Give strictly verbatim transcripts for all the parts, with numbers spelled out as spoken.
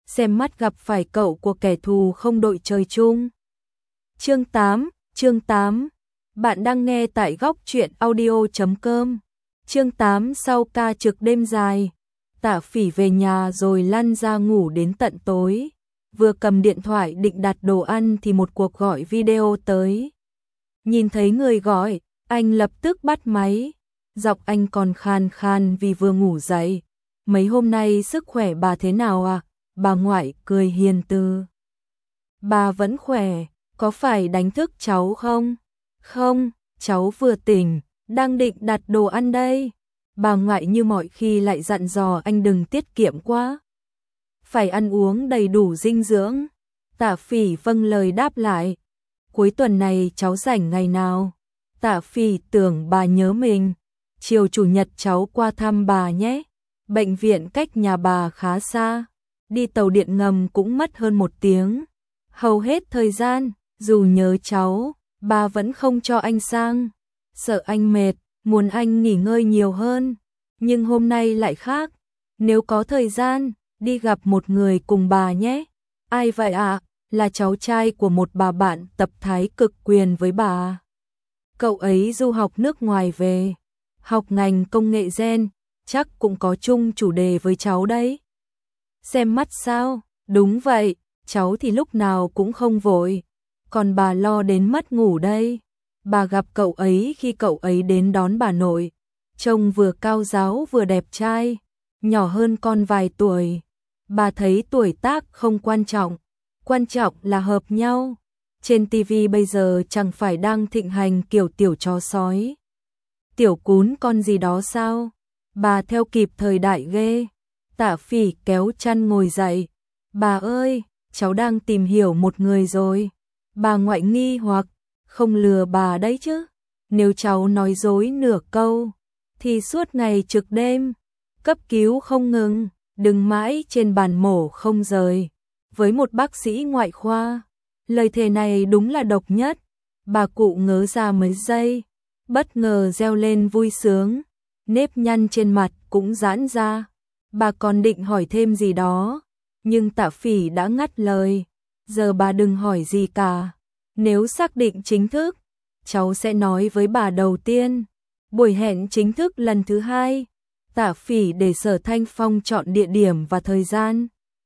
xem mắt gặp phải cậu của kẻ thù không đội trời chung. Chương tám, chương tám. Bạn đang nghe tại góc truyện audio chấm com. Chương tám. Sau ca trực đêm dài, Tạ Phỉ về nhà rồi lăn ra ngủ đến tận tối. Vừa cầm điện thoại định đặt đồ ăn thì một cuộc gọi video tới. Nhìn thấy người gọi, anh lập tức bắt máy. Giọng anh còn khan khan vì vừa ngủ dậy. Mấy hôm nay sức khỏe bà thế nào à? Bà ngoại cười hiền từ. Bà vẫn khỏe, có phải đánh thức cháu không? Không, cháu vừa tỉnh, đang định đặt đồ ăn đây. Bà ngoại như mọi khi lại dặn dò anh đừng tiết kiệm quá. Phải ăn uống đầy đủ dinh dưỡng. Tạ Phỉ vâng lời đáp lại. Cuối tuần này cháu rảnh ngày nào? Tạ Phỉ tưởng bà nhớ mình. Chiều chủ nhật cháu qua thăm bà nhé. Bệnh viện cách nhà bà khá xa. Đi tàu điện ngầm cũng mất hơn một tiếng. Hầu hết thời gian, dù nhớ cháu, bà vẫn không cho anh sang. Sợ anh mệt, muốn anh nghỉ ngơi nhiều hơn. Nhưng hôm nay lại khác. Nếu có thời gian, đi gặp một người cùng bà nhé. Ai vậy ạ? À? Là cháu trai của một bà bạn tập thái cực quyền với bà. Cậu ấy du học nước ngoài về, học ngành công nghệ gen, chắc cũng có chung chủ đề với cháu đấy. Xem mắt sao? Đúng vậy, cháu thì lúc nào cũng không vội, còn bà lo đến mất ngủ đây. Bà gặp cậu ấy khi cậu ấy đến đón bà nội, trông vừa cao ráo vừa đẹp trai, nhỏ hơn con vài tuổi. Bà thấy tuổi tác không quan trọng, quan trọng là hợp nhau. Trên ti vi bây giờ chẳng phải đang thịnh hành kiểu tiểu chó sói, tiểu cún con gì đó sao? Bà theo kịp thời đại ghê. Tạ Phỉ kéo chăn ngồi dậy. Bà ơi, cháu đang tìm hiểu một người rồi. Bà ngoại nghi hoặc, không lừa bà đấy chứ. Nếu cháu nói dối nửa câu, thì suốt ngày trực đêm, cấp cứu không ngừng, đừng mãi trên bàn mổ không rời. Với một bác sĩ ngoại khoa, lời thề này đúng là độc nhất. Bà cụ ngớ ra mấy giây, bất ngờ reo lên vui sướng, nếp nhăn trên mặt cũng giãn ra. Bà còn định hỏi thêm gì đó, nhưng Tạ Phỉ đã ngắt lời. Giờ bà đừng hỏi gì cả. Nếu xác định chính thức, cháu sẽ nói với bà đầu tiên. Buổi hẹn chính thức lần thứ hai, Tạ Phỉ để Sở Thanh Phong chọn địa điểm và thời gian.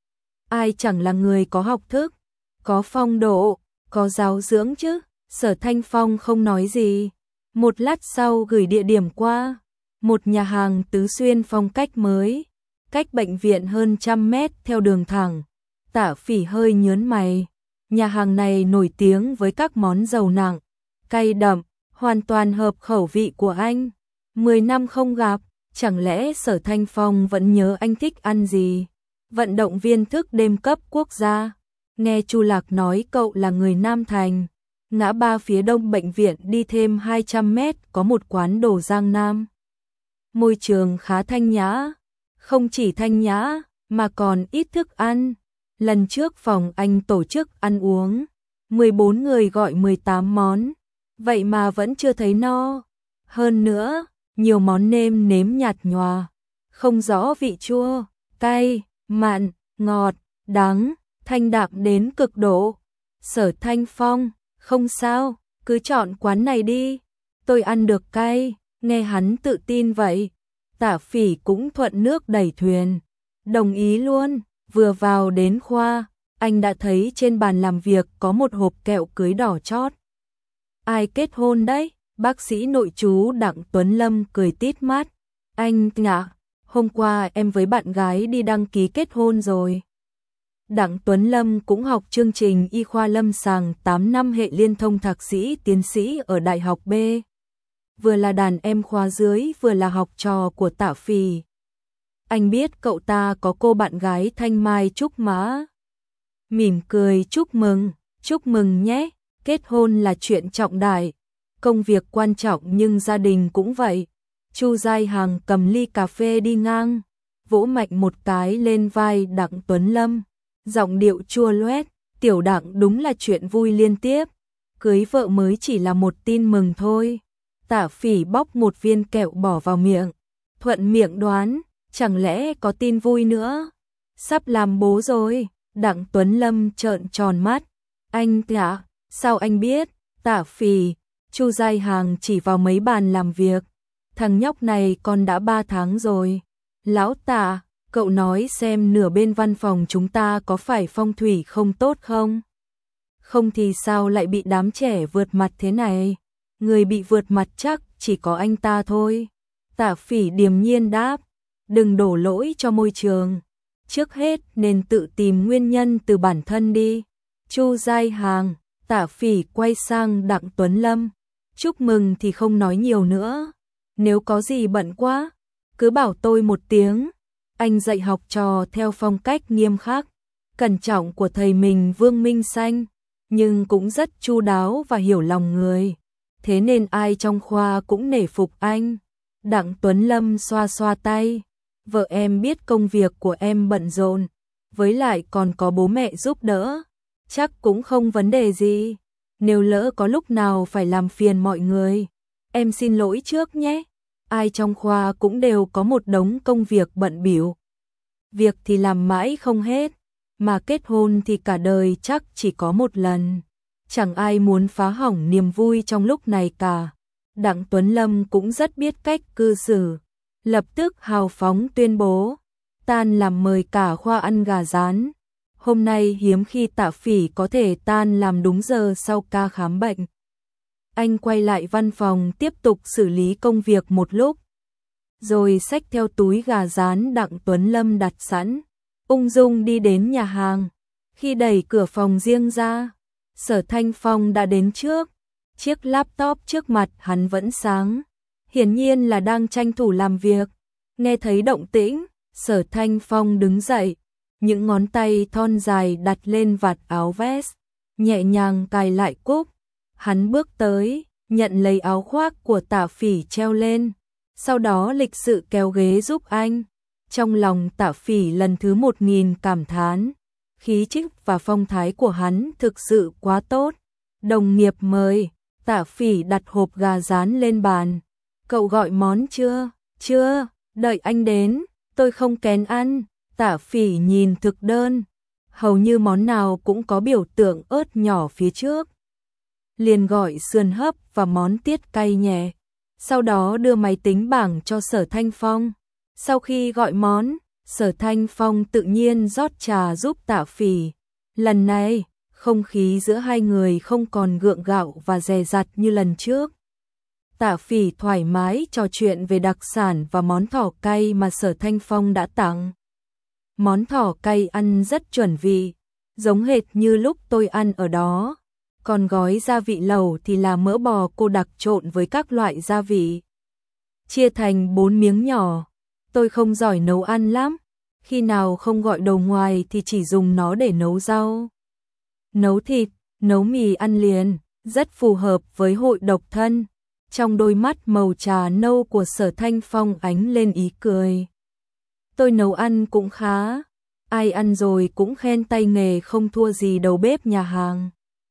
Ai chẳng là người có học thức, có phong độ, có giáo dưỡng chứ. Sở Thanh Phong không nói gì. Một lát sau gửi địa điểm qua. Một nhà hàng tứ xuyên phong cách mới, cách bệnh viện hơn trăm mét theo đường thẳng. Tạ Phỉ hơi nhớn mày. Nhà hàng này nổi tiếng với các món dầu nặng, cay đậm, hoàn toàn hợp khẩu vị của anh. Mười năm không gặp, chẳng lẽ Sở Thanh Phong vẫn nhớ anh thích ăn gì? Vận động viên thức đêm cấp quốc gia. Nghe Chu Lạc nói cậu là người Nam Thành. Ngã ba phía đông bệnh viện đi thêm hai trăm mét có một quán đồ Giang Nam. Môi trường khá thanh nhã. Không chỉ thanh nhã, mà còn ít thức ăn. Lần trước phòng anh tổ chức ăn uống, mười bốn người gọi mười tám món. Vậy mà vẫn chưa thấy no. Hơn nữa, nhiều món nêm nếm nhạt nhòa, không rõ vị chua, cay, mặn, ngọt, đắng, thanh đạm đến cực độ. Sở Thanh Phong, không sao, cứ chọn quán này đi. Tôi ăn được cay. Nghe hắn tự tin vậy, Tạ Phỉ cũng thuận nước đẩy thuyền, đồng ý luôn. Vừa vào đến khoa, anh đã thấy trên bàn làm việc có một hộp kẹo cưới đỏ chót. Ai kết hôn đấy? Bác sĩ nội trú Đặng Tuấn Lâm cười tít mắt. Anh nhạ, hôm qua em với bạn gái đi đăng ký kết hôn rồi. Đặng Tuấn Lâm cũng học chương trình y khoa lâm sàng tám năm hệ liên thông thạc sĩ tiến sĩ ở Đại học B. Vừa là đàn em khóa dưới vừa là học trò của Tạ Phỉ. Anh biết cậu ta có cô bạn gái Thanh Mai Trúc Mã. Mỉm cười chúc mừng, chúc mừng nhé, kết hôn là chuyện trọng đại, công việc quan trọng nhưng gia đình cũng vậy. Chu Giai Hằng cầm ly cà phê đi ngang, vỗ mạnh một cái lên vai Đặng Tuấn Lâm, giọng điệu chua loét, tiểu Đặng đúng là chuyện vui liên tiếp, cưới vợ mới chỉ là một tin mừng thôi. Tạ Phỉ bóc một viên kẹo bỏ vào miệng, thuận miệng đoán, chẳng lẽ có tin vui nữa? Sắp làm bố rồi, Đặng Tuấn Lâm trợn tròn mắt. Anh Tạ, sao anh biết? Tạ Phỉ, Chu Giai Hàng chỉ vào mấy bàn làm việc. Thằng nhóc này còn đã ba tháng rồi. Lão Tạ, cậu nói xem nửa bên văn phòng chúng ta có phải phong thủy không tốt không? Không thì sao lại bị đám trẻ vượt mặt thế này? Người bị vượt mặt chắc chỉ có anh ta thôi. Tạ Phỉ điềm nhiên đáp, đừng đổ lỗi cho môi trường. Trước hết nên tự tìm nguyên nhân từ bản thân đi. Chu Giai Hàng, Tạ Phỉ quay sang Đặng Tuấn Lâm. Chúc mừng thì không nói nhiều nữa. Nếu có gì bận quá, cứ bảo tôi một tiếng. Anh dạy học trò theo phong cách nghiêm khắc, cẩn trọng của thầy mình Vương Minh Xanh, nhưng cũng rất chu đáo và hiểu lòng người. Thế nên ai trong khoa cũng nể phục anh. Đặng Tuấn Lâm xoa xoa tay. Vợ em biết công việc của em bận rộn, với lại còn có bố mẹ giúp đỡ. Chắc cũng không vấn đề gì. Nếu lỡ có lúc nào phải làm phiền mọi người, em xin lỗi trước nhé. Ai trong khoa cũng đều có một đống công việc bận bịu. Việc thì làm mãi không hết, mà kết hôn thì cả đời chắc chỉ có một lần. Chẳng ai muốn phá hỏng niềm vui trong lúc này cả. Đặng Tuấn Lâm cũng rất biết cách cư xử. Lập tức hào phóng tuyên bố, tan làm mời cả khoa ăn gà rán. Hôm nay hiếm khi Tạ Phỉ có thể tan làm đúng giờ sau ca khám bệnh. Anh quay lại văn phòng tiếp tục xử lý công việc một lúc, rồi xách theo túi gà rán Đặng Tuấn Lâm đặt sẵn, ung dung đi đến nhà hàng. Khi đẩy cửa phòng riêng ra, Sở Thanh Phong đã đến trước. Chiếc laptop trước mặt hắn vẫn sáng, hiển nhiên là đang tranh thủ làm việc. Nghe thấy động tĩnh, Sở Thanh Phong đứng dậy, những ngón tay thon dài đặt lên vạt áo vest, nhẹ nhàng cài lại cúc. Hắn bước tới, nhận lấy áo khoác của Tạ Phỉ treo lên, sau đó lịch sự kéo ghế giúp anh. Trong lòng Tạ Phỉ lần thứ một nghìn cảm thán, khí chất và phong thái của hắn thực sự quá tốt. Đồng nghiệp mời. Tạ Phỉ đặt hộp gà rán lên bàn. Cậu gọi món chưa? Chưa, đợi anh đến, tôi không kén ăn. Tạ Phỉ nhìn thực đơn, hầu như món nào cũng có biểu tượng ớt nhỏ phía trước. Liền gọi sườn hấp và món tiết cay nhẹ. Sau đó đưa máy tính bảng cho Sở Thanh Phong. Sau khi gọi món, Sở Thanh Phong tự nhiên rót trà giúp Tạ Phỉ. Lần này, không khí giữa hai người không còn gượng gạo và dè dặt như lần trước. Tạ Phỉ thoải mái trò chuyện về đặc sản và món thỏ cay mà Sở Thanh Phong đã tặng. Món thỏ cay ăn rất chuẩn vị, giống hệt như lúc tôi ăn ở đó. Còn gói gia vị lẩu thì là mỡ bò cô đặc trộn với các loại gia vị. Chia thành bốn miếng nhỏ. Tôi không giỏi nấu ăn lắm, khi nào không gọi đầu ngoài thì chỉ dùng nó để nấu rau, nấu thịt, nấu mì ăn liền, rất phù hợp với hội độc thân. Trong đôi mắt màu trà nâu của Sở Thanh Phong ánh lên ý cười. Tôi nấu ăn cũng khá, ai ăn rồi cũng khen tay nghề không thua gì đầu bếp nhà hàng.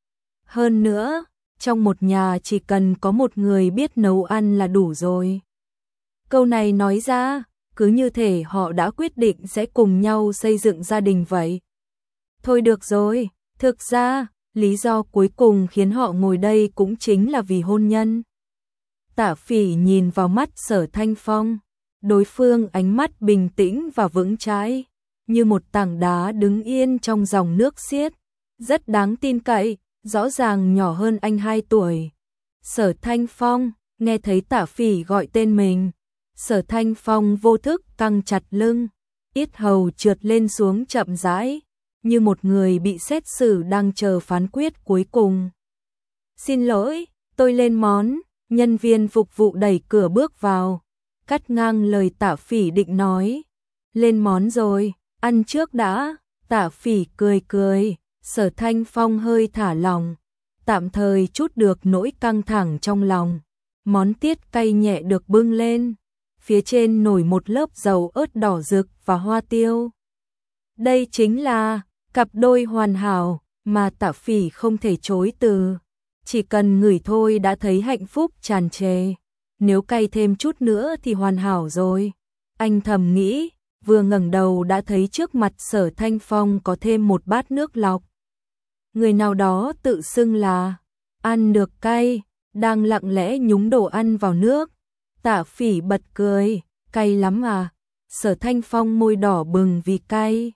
Hơn nữa, trong một nhà chỉ cần có một người biết nấu ăn là đủ rồi. Câu này nói ra, cứ như thể họ đã quyết định sẽ cùng nhau xây dựng gia đình vậy. Thôi được rồi, thực ra, lý do cuối cùng khiến họ ngồi đây cũng chính là vì hôn nhân. Tạ Phỉ nhìn vào mắt Sở Thanh Phong, đối phương ánh mắt bình tĩnh và vững chãi, như một tảng đá đứng yên trong dòng nước xiết, rất đáng tin cậy, rõ ràng nhỏ hơn anh hai tuổi. Sở Thanh Phong, nghe thấy Tạ Phỉ gọi tên mình, Sở Thanh Phong vô thức căng chặt lưng, yết hầu trượt lên xuống chậm rãi, như một người bị xét xử đang chờ phán quyết cuối cùng. Xin lỗi, tôi lên món. Nhân viên phục vụ đẩy cửa bước vào, cắt ngang lời Tạ Phỉ định nói. Lên món rồi, ăn trước đã. Tạ Phỉ cười cười, Sở Thanh Phong hơi thả lòng, tạm thời chút được nỗi căng thẳng trong lòng. Món tiết cay nhẹ được bưng lên, phía trên nổi một lớp dầu ớt đỏ rực và hoa tiêu. Đây chính là cặp đôi hoàn hảo mà Tạ Phỉ không thể chối từ. Chỉ cần ngửi thôi đã thấy hạnh phúc tràn trề. Nếu cay thêm chút nữa thì hoàn hảo rồi. Anh thầm nghĩ, vừa ngẩng đầu đã thấy trước mặt Sở Thanh Phong có thêm một bát nước lọc. Người nào đó tự xưng là ăn được cay, đang lặng lẽ nhúng đồ ăn vào nước. Tạ Phỉ bật cười, cay lắm à? Sở Thanh Phong môi đỏ bừng vì cay,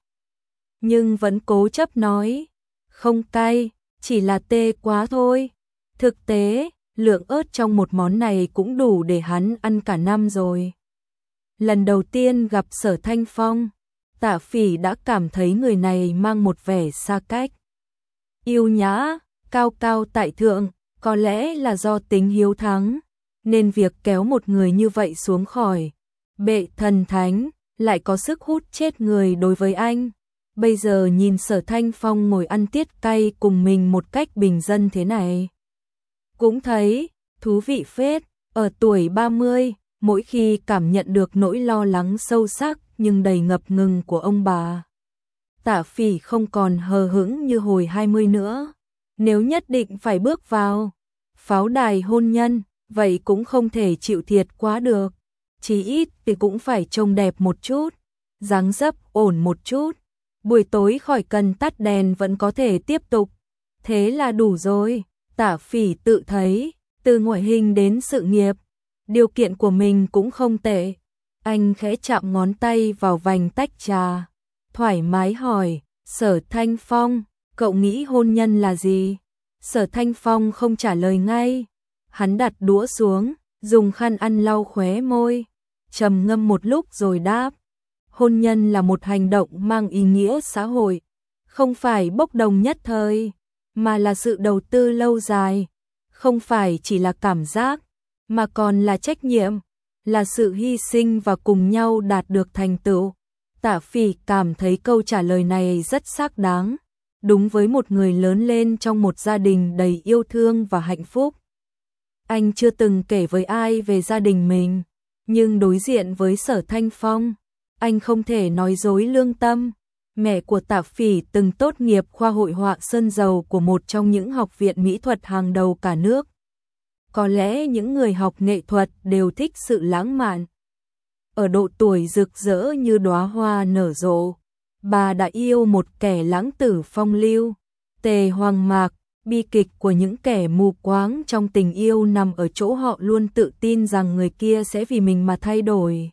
nhưng vẫn cố chấp nói, không cay, chỉ là tê quá thôi. Thực tế, lượng ớt trong một món này cũng đủ để hắn ăn cả năm rồi. Lần đầu tiên gặp Sở Thanh Phong, Tạ Phỉ đã cảm thấy người này mang một vẻ xa cách, yêu nhã, cao cao tại thượng, có lẽ là do tính hiếu thắng, nên việc kéo một người như vậy xuống khỏi bệ thần thánh lại có sức hút chết người đối với anh. Bây giờ nhìn Sở Thanh Phong ngồi ăn tiết cay cùng mình một cách bình dân thế này, cũng thấy thú vị phết. Ở tuổi ba mươi, mỗi khi cảm nhận được nỗi lo lắng sâu sắc nhưng đầy ngập ngừng của ông bà, Tạ Phỉ không còn hờ hững như hồi hai mươi nữa. Nếu nhất định phải bước vào pháo đài hôn nhân, vậy cũng không thể chịu thiệt quá được. Chí ít thì cũng phải trông đẹp một chút, dáng dấp ổn một chút. Buổi tối khỏi cần tắt đèn vẫn có thể tiếp tục. Thế là đủ rồi. Tạ Phỉ tự thấy, từ ngoại hình đến sự nghiệp, điều kiện của mình cũng không tệ. Anh khẽ chạm ngón tay vào vành tách trà, thoải mái hỏi, Sở Thanh Phong, cậu nghĩ hôn nhân là gì? Sở Thanh Phong không trả lời ngay. Hắn đặt đũa xuống, dùng khăn ăn lau khóe môi, trầm ngâm một lúc rồi đáp, hôn nhân là một hành động mang ý nghĩa xã hội, không phải bốc đồng nhất thời, mà là sự đầu tư lâu dài, không phải chỉ là cảm giác, mà còn là trách nhiệm, là sự hy sinh và cùng nhau đạt được thành tựu. Tạ Phỉ cảm thấy câu trả lời này rất xác đáng, đúng với một người lớn lên trong một gia đình đầy yêu thương và hạnh phúc. Anh chưa từng kể với ai về gia đình mình, nhưng đối diện với Sở Thanh Phong, anh không thể nói dối lương tâm. Mẹ của Tạ Phỉ từng tốt nghiệp khoa hội họa sơn dầu của một trong những học viện mỹ thuật hàng đầu cả nước. Có lẽ những người học nghệ thuật đều thích sự lãng mạn. Ở độ tuổi rực rỡ như đóa hoa nở rộ, bà đã yêu một kẻ lãng tử phong lưu. Tề Hoàng Mạc, bi kịch của những kẻ mù quáng trong tình yêu nằm ở chỗ họ luôn tự tin rằng người kia sẽ vì mình mà thay đổi.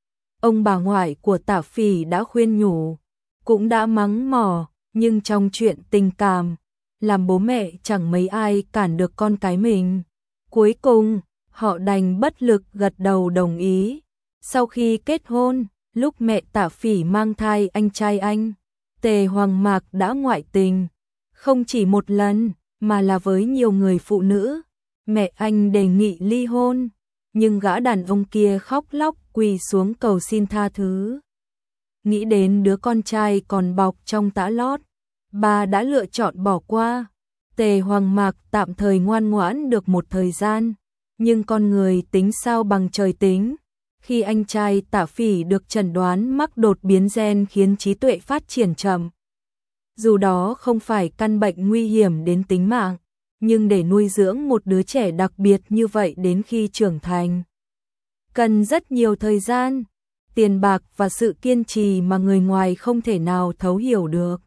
Ông bà ngoại của Tạ Phỉ đã khuyên nhủ, cũng đã mắng mỏ, nhưng trong chuyện tình cảm, làm bố mẹ chẳng mấy ai cản được con cái mình. Cuối cùng, họ đành bất lực gật đầu đồng ý. Sau khi kết hôn, lúc mẹ Tạ Phỉ mang thai anh trai anh, Tề Hoàng Mạc đã ngoại tình, không chỉ một lần, mà là với nhiều người phụ nữ. Mẹ anh đề nghị ly hôn, nhưng gã đàn ông kia khóc lóc quỳ xuống cầu xin tha thứ. Nghĩ đến đứa con trai còn bọc trong tã lót, bà đã lựa chọn bỏ qua. Tề Hoàng Mạc tạm thời ngoan ngoãn được một thời gian, nhưng con người tính sao bằng trời tính. Khi anh trai Tạ Phỉ được chẩn đoán mắc đột biến gen khiến trí tuệ phát triển chậm. Dù đó không phải căn bệnh nguy hiểm đến tính mạng, nhưng để nuôi dưỡng một đứa trẻ đặc biệt như vậy đến khi trưởng thành, cần rất nhiều thời gian, tiền bạc và sự kiên trì mà người ngoài không thể nào thấu hiểu được.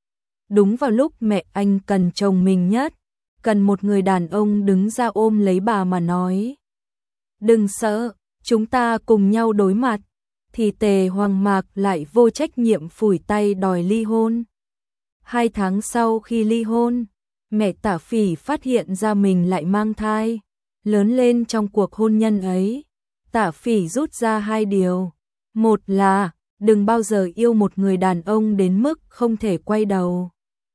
Đúng vào lúc mẹ anh cần chồng mình nhất, cần một người đàn ông đứng ra ôm lấy bà mà nói, đừng sợ, chúng ta cùng nhau đối mặt, thì Tề Hoàng Mạc lại vô trách nhiệm phủi tay đòi ly hôn. Hai tháng sau khi ly hôn, mẹ Tạ Phỉ phát hiện ra mình lại mang thai. Lớn lên trong cuộc hôn nhân ấy, Tạ Phỉ rút ra hai điều. Một là, đừng bao giờ yêu một người đàn ông đến mức không thể quay đầu,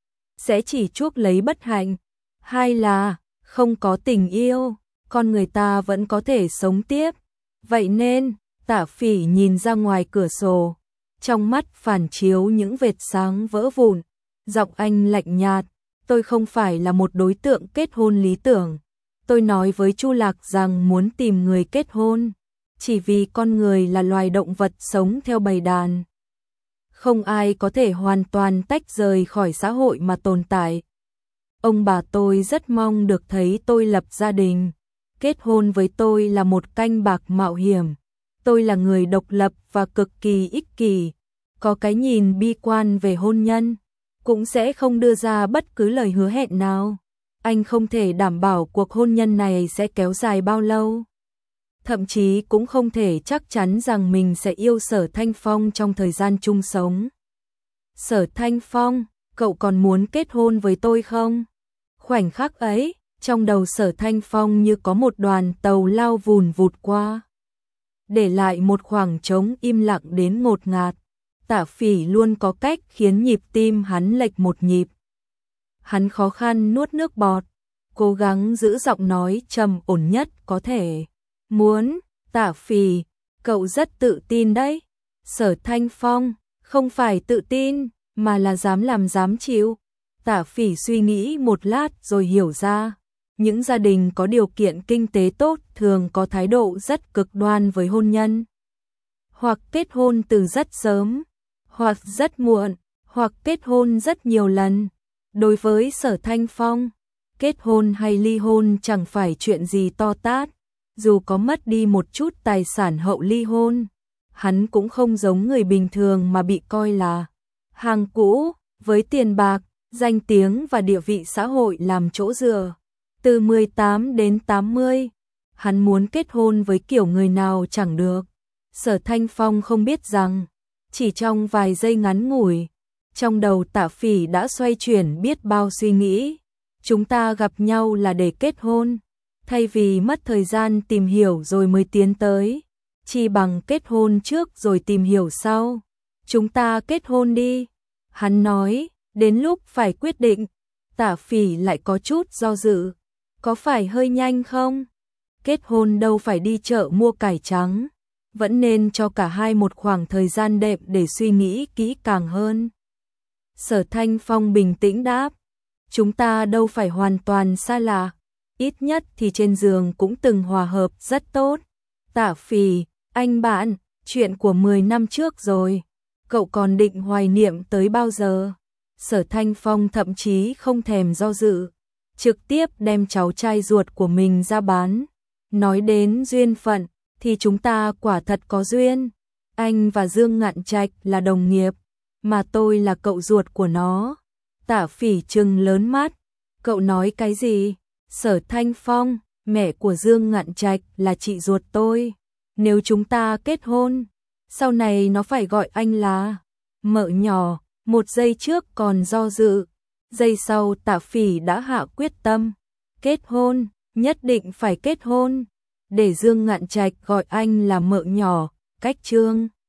sẽ chỉ chuốc lấy bất hạnh. Hai là, không có tình yêu, con người ta vẫn có thể sống tiếp. Vậy nên, Tạ Phỉ nhìn ra ngoài cửa sổ, trong mắt phản chiếu những vệt sáng vỡ vụn. Giọng anh lạnh nhạt, tôi không phải là một đối tượng kết hôn lý tưởng. Tôi nói với Chu Lạc rằng muốn tìm người kết hôn, chỉ vì con người là loài động vật sống theo bầy đàn. Không ai có thể hoàn toàn tách rời khỏi xã hội mà tồn tại. Ông bà tôi rất mong được thấy tôi lập gia đình. Kết hôn với tôi là một canh bạc mạo hiểm. tôi là người độc lập và cực kỳ ích kỷ, có cái nhìn bi quan về hôn nhân, cũng sẽ không đưa ra bất cứ lời hứa hẹn nào. Anh không thể đảm bảo cuộc hôn nhân này sẽ kéo dài bao lâu. Thậm chí cũng không thể chắc chắn rằng mình sẽ yêu Sở Thanh Phong trong thời gian chung sống. Sở Thanh Phong, cậu còn muốn kết hôn với tôi không? Khoảnh khắc ấy, trong đầu Sở Thanh Phong như có một đoàn tàu lao vùn vụt qua, để lại một khoảng trống im lặng đến ngột ngạt. Tạ Phỉ luôn có cách khiến nhịp tim hắn lệch một nhịp. Hắn khó khăn nuốt nước bọt, cố gắng giữ giọng nói trầm ổn nhất có thể. Muốn, Tạ Phỉ, cậu rất tự tin đấy. Sở Thanh Phong, không phải tự tin, mà là dám làm dám chịu. Tạ Phỉ suy nghĩ một lát rồi hiểu ra, những gia đình có điều kiện kinh tế tốt thường có thái độ rất cực đoan với hôn nhân. Hoặc kết hôn từ rất sớm, hoặc rất muộn, hoặc kết hôn rất nhiều lần. Đối với Sở Thanh Phong, kết hôn hay ly hôn chẳng phải chuyện gì to tát, dù có mất đi một chút tài sản hậu ly hôn, hắn cũng không giống người bình thường mà bị coi là hàng cũ, với tiền bạc, danh tiếng và địa vị xã hội làm chỗ dựa. Từ mười tám đến tám mươi, hắn muốn kết hôn với kiểu người nào chẳng được. Sở Thanh Phong không biết rằng, chỉ trong vài giây ngắn ngủi, trong đầu Tạ Phỉ đã xoay chuyển biết bao suy nghĩ. Chúng ta gặp nhau là để kết hôn, thay vì mất thời gian tìm hiểu rồi mới tiến tới, chỉ bằng kết hôn trước rồi tìm hiểu sau. Chúng ta kết hôn đi. Hắn nói, đến lúc phải quyết định. Tạ Phỉ lại có chút do dự. Có phải hơi nhanh không? Kết hôn đâu phải đi chợ mua cải trắng, vẫn nên cho cả hai một khoảng thời gian đẹp để suy nghĩ kỹ càng hơn. Sở Thanh Phong bình tĩnh đáp, chúng ta đâu phải hoàn toàn xa lạ, ít nhất thì trên giường cũng từng hòa hợp rất tốt. Tạ Phỉ, anh bạn, chuyện của mười năm trước rồi, cậu còn định hoài niệm tới bao giờ? Sở Thanh Phong thậm chí không thèm do dự, trực tiếp đem cháu trai ruột của mình ra bán. Nói đến duyên phận, thì chúng ta quả thật có duyên. Anh và Dương Ngạn Trạch là đồng nghiệp, mà tôi là cậu ruột của nó. Tạ Phỉ trừng lớn mắt, cậu nói cái gì? Sở Thanh Phong, mẹ của Dương Ngạn Trạch là chị ruột tôi. Nếu chúng ta kết hôn, sau này nó phải gọi anh là mợ nhỏ. Một giây trước còn do dự, giây sau Tạ Phỉ đã hạ quyết tâm. Kết hôn, nhất định phải kết hôn. Để Dương Ngạn Trạch gọi anh là mợ nhỏ, cách chương.